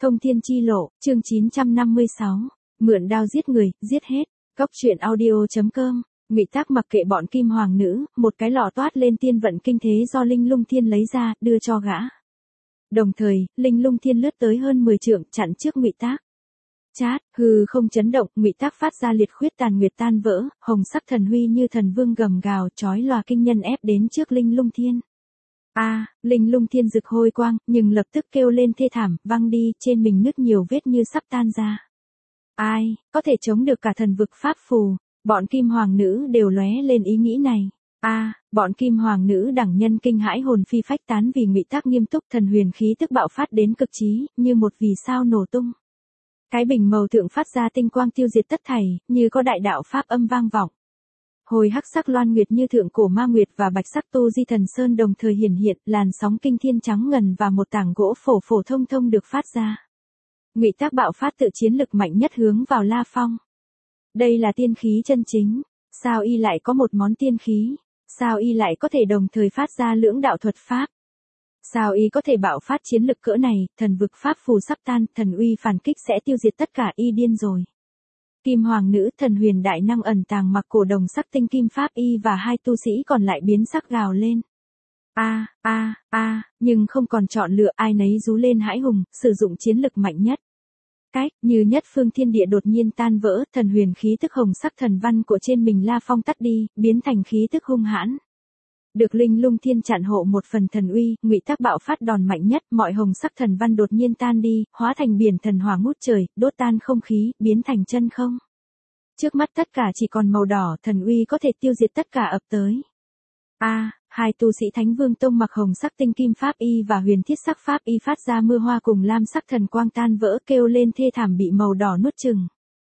Thông thiên chi lộ, chương 956. Mượn đao giết người, giết hết. Cóc truyện audio.com. Ngụy Tác mặc kệ bọn kim hoàng nữ, một cái lọ toát lên tiên vận kinh thế do Linh Lung Thiên lấy ra, đưa cho gã. Đồng thời, Linh Lung Thiên lướt tới hơn 10 trượng, chặn trước Ngụy Tác. Chát, hư không chấn động, Ngụy Tác phát ra liệt khuyết tàn nguyệt tan vỡ, hồng sắc thần huy như thần vương gầm gào, chói lòa kinh nhân ép đến trước Linh Lung Thiên. Linh Lung Thiên rực hôi quang, nhưng lập tức kêu lên thê thảm, văng đi, trên mình nứt nhiều vết như sắp tan ra. Ai, có thể chống được cả thần vực pháp phù, bọn kim hoàng nữ đều lóe lên ý nghĩ này. Bọn kim hoàng nữ đẳng nhân kinh hãi hồn phi phách tán vì Ngụy Tác nghiêm túc, thần huyền khí tức bạo phát đến cực trí, như một vì sao nổ tung. Cái bình màu thượng phát ra tinh quang tiêu diệt tất thảy, như có đại đạo pháp âm vang vọng. Hồi hắc sắc loan nguyệt như thượng cổ ma nguyệt và bạch sắc tu di thần sơn đồng thời hiển hiện, làn sóng kinh thiên trắng ngần và một tảng gỗ phổ thông thông được phát ra. Ngụy Tác bạo phát tự chiến lực mạnh nhất hướng vào La Phong. Đây là tiên khí chân chính, sao y lại có một món tiên khí, sao y lại có thể đồng thời phát ra lưỡng đạo thuật pháp. Sao y có thể bạo phát chiến lực cỡ này, thần vực pháp phù sắp tan, thần uy phản kích sẽ tiêu diệt tất cả, y điên rồi. Kim hoàng nữ thần huyền đại năng ẩn tàng mặc cổ đồng sắc tinh kim pháp y và hai tu sĩ còn lại biến sắc gào lên. Nhưng không còn chọn lựa, ai nấy rú lên hãi hùng, sử dụng chiến lực mạnh nhất. Như nhất phương thiên địa đột nhiên tan vỡ, thần huyền khí tức hồng sắc thần văn của trên mình La Phong tắt đi, biến thành khí tức hung hãn. Được Linh Lung Thiên chặn hộ một phần thần uy, Ngụy Tác bạo phát đòn mạnh nhất, mọi hồng sắc thần văn đột nhiên tan đi, hóa thành biển thần hỏa ngút trời, đốt tan không khí, biến thành chân không. Trước mắt tất cả chỉ còn màu đỏ, thần uy có thể tiêu diệt tất cả ập tới. Hai tu sĩ Thánh Vương Tông mặc hồng sắc tinh kim pháp y và huyền thiết sắc pháp y phát ra mưa hoa cùng lam sắc thần quang tan vỡ, kêu lên thê thảm bị màu đỏ nuốt chửng.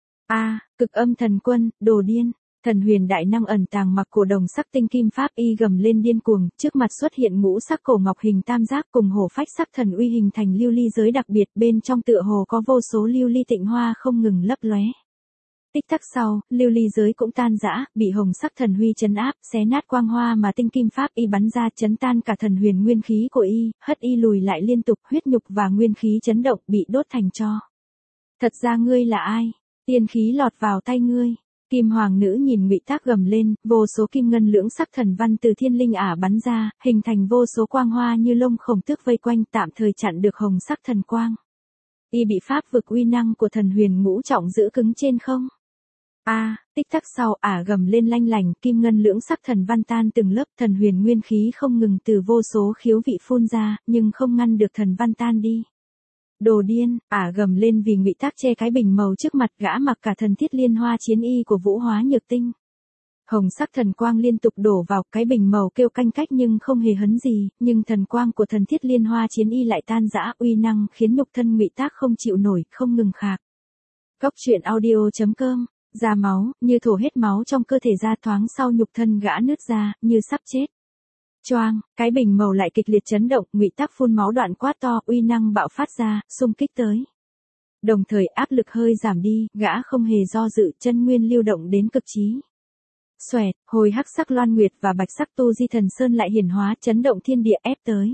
Cực âm thần quân, đồ điên. Thần huyền đại năng ẩn tàng mặc cổ đồng sắc tinh kim pháp y gầm lên điên cuồng, trước mặt xuất hiện ngũ sắc cổ ngọc hình tam giác cùng hổ phách sắc thần uy hình thành lưu ly giới đặc biệt, bên trong tựa hồ có vô số lưu ly tịnh hoa không ngừng lấp lóe. Tích tắc sau, lưu ly giới cũng tan rã, bị hồng sắc thần huy chấn áp, xé nát quang hoa mà tinh kim pháp y bắn ra, chấn tan cả thần huyền nguyên khí của y, hất y lùi lại liên tục, huyết nhục và nguyên khí chấn động, bị đốt thành tro. Thật ra ngươi là ai? Tiên khí lọt vào tay ngươi. Kim hoàng nữ nhìn Ngụy Tác gầm lên, vô số kim ngân lưỡng sắc thần văn từ thiên linh ả bắn ra, hình thành vô số quang hoa như lông khổng tước vây quanh, tạm thời chặn được hồng sắc thần quang. Y bị pháp vực uy năng của thần huyền ngũ trọng giữ cứng trên không. Tích tắc sau, ả gầm lên lanh lành, kim ngân lưỡng sắc thần văn tan từng lớp, thần huyền nguyên khí không ngừng từ vô số khiếu vị phun ra, nhưng không ngăn được thần văn tan đi. Đồ điên, ả gầm lên vì Ngụy Tác che cái bình màu trước mặt gã mặc cả thần thiết liên hoa chiến y của Vũ Hóa Nhược Tinh. Hồng sắc thần quang liên tục đổ vào, cái bình màu kêu canh cách nhưng không hề hấn gì, nhưng thần quang của thần thiết liên hoa chiến y lại tan rã, uy năng khiến nhục thân Ngụy Tác không chịu nổi, không ngừng khạc. Cóc truyện audio.com. Ra máu, như thổ hết máu trong cơ thể ra, thoáng sau nhục thân gã nứt ra, như sắp chết. Choang, cái bình màu lại kịch liệt chấn động, Ngụy Tác phun máu đoạn quát to, uy năng bạo phát ra, xung kích tới. Đồng thời áp lực hơi giảm đi, gã không hề do dự, chân nguyên lưu động đến cực trí. Xoẹt, hồi hắc sắc loan nguyệt và bạch sắc tu di thần sơn lại hiển hóa, chấn động thiên địa ép tới.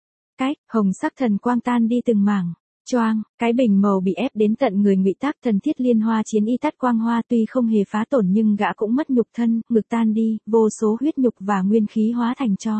Hồng sắc thần quang tan đi từng mảng. Choang, cái bình màu bị ép đến tận người Ngụy Tác, thần thiết liên hoa chiến y tắt quang hoa tuy không hề phá tổn nhưng gã cũng mất nhục thân, ngực tan đi, vô số huyết nhục và nguyên khí hóa thành tro.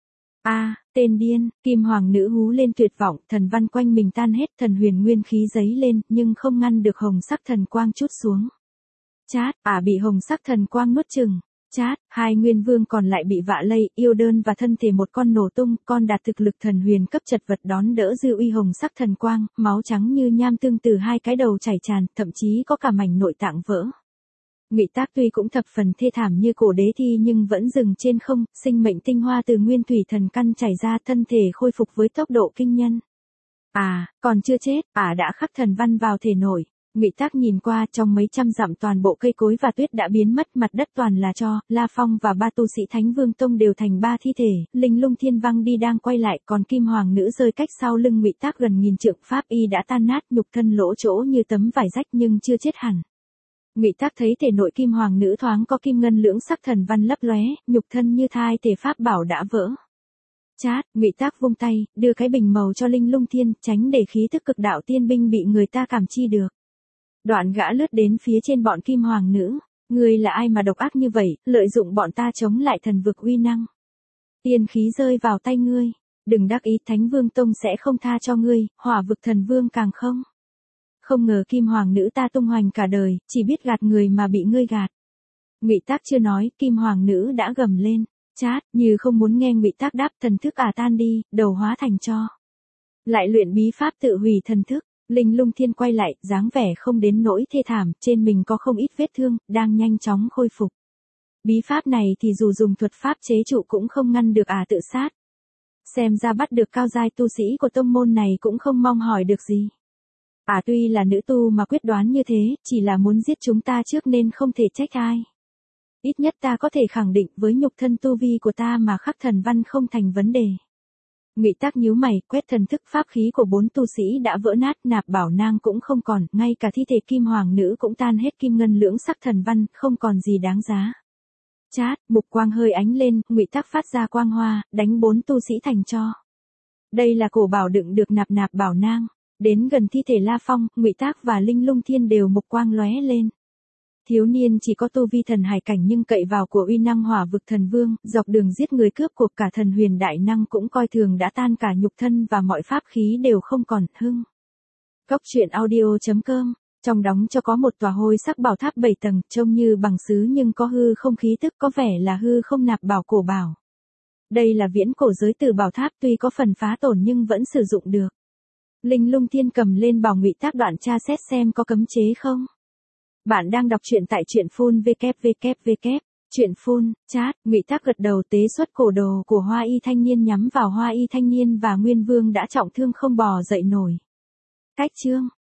Tên điên, kim hoàng nữ hú lên tuyệt vọng, thần văn quanh mình tan hết, thần huyền nguyên khí dấy lên, nhưng không ngăn được hồng sắc thần quang trút xuống. Chát, ả bị hồng sắc thần quang nuốt chửng. Chát, hai nguyên vương còn lại bị vạ lây, yêu đơn và thân thể một con nổ tung, con đạt thực lực thần huyền cấp chật vật đón đỡ dư uy hồng sắc thần quang, máu trắng như nham tương từ hai cái đầu chảy tràn, thậm chí có cả mảnh nội tạng vỡ. Ngụy Tác tuy cũng thập phần thê thảm như cổ đế thi nhưng vẫn dừng trên không, sinh mệnh tinh hoa từ nguyên thủy thần căn chảy ra, thân thể khôi phục với tốc độ kinh nhân. Còn chưa chết, ả đã khắc thần văn vào thể nội. Ngụy Tác nhìn qua, trong mấy trăm dặm toàn bộ cây cối và tuyết đã biến mất, mặt đất toàn là tro, La Phong và ba tu sĩ Thánh Vương Tông đều thành ba thi thể, Linh Lung Thiên văng đi đang quay lại, còn kim hoàng nữ rơi cách sau lưng Ngụy Tác gần nghìn trượng, pháp y đã tan nát, nhục thân lỗ chỗ như tấm vải rách nhưng chưa chết hẳn. Ngụy Tác thấy thể nội kim hoàng nữ thoáng có kim ngân lưỡng sắc thần văn lấp lóe, nhục thân như thai thể pháp bảo đã vỡ. Chát, Ngụy Tác vung tay, đưa cái bình màu cho Linh Lung Thiên, tránh để khí tức cực đạo tiên binh bị người ta cảm chi được. Đoạn gã lướt đến phía trên bọn Kim Hoàng nữ. Ngươi là ai mà độc ác như vậy, lợi dụng bọn ta chống lại thần vực uy năng. Tiên khí rơi vào tay ngươi. Đừng đắc ý, Thánh Vương Tông sẽ không tha cho ngươi, Hỏa vực thần vương càng không. Không ngờ Kim Hoàng nữ ta tung hoành cả đời, chỉ biết gạt người mà bị ngươi gạt. Ngụy Tác chưa nói, Kim Hoàng nữ đã gầm lên. Chát, như không muốn nghe Ngụy Tác đáp, thần thức tan đi, đầu hóa thành tro. Lại luyện bí pháp tự hủy thần thức. Linh Lung Thiên quay lại, dáng vẻ không đến nỗi thê thảm, trên mình có không ít vết thương, đang nhanh chóng khôi phục. Bí pháp này thì dù dùng thuật pháp chế trụ cũng không ngăn được tự sát. Xem ra bắt được cao giai tu sĩ của tông môn này cũng không mong hỏi được gì. Tuy là nữ tu mà quyết đoán như thế, chỉ là muốn giết chúng ta trước nên không thể trách ai. Ít nhất ta có thể khẳng định với nhục thân tu vi của ta mà khắc thần văn không thành vấn đề. Ngụy Tác nhíu mày, quét thần thức, pháp khí của 4 tu sĩ đã vỡ nát, nạp bảo nang cũng không còn, ngay cả thi thể Kim Hoàng nữ cũng tan hết kim ngân lưỡng sắc thần văn, không còn gì đáng giá. Chát, mục quang hơi ánh lên, Ngụy Tác phát ra quang hoa, đánh 4 tu sĩ thành tro. Đây là cổ bảo đựng được nạp bảo nang. Đến gần thi thể La Phong, Ngụy Tác và Linh Lung Thiên đều mục quang lóe lên. Thiếu niên chỉ có tu vi thần hải cảnh nhưng cậy vào của uy năng Hỏa vực thần vương, dọc đường giết người cướp cuộc, cả thần huyền đại năng cũng coi thường đã tan cả nhục thân và mọi pháp khí đều không còn. Hưng. Cốc truyện audio.com. Trong đóng cho có một tòa hôi sắc bảo tháp 7 tầng, trông như bằng sứ nhưng có hư không khí tức, có vẻ là hư không nạp bảo cổ bảo. Đây là viễn cổ giới tử bảo tháp, tuy có phần phá tổn nhưng vẫn sử dụng được. Linh Lung Thiên cầm lên bảo Ngụy Tác đoạn tra xét xem có cấm chế không. Bạn đang đọc truyện tại truyện phun www. Truyện phun, chat, Ngụy Tác gật đầu, tế xuất cổ đồ của Hoa Y thanh niên nhắm vào Hoa Y thanh niên và Nguyên Vương đã trọng thương không bò dậy nổi. Cách chương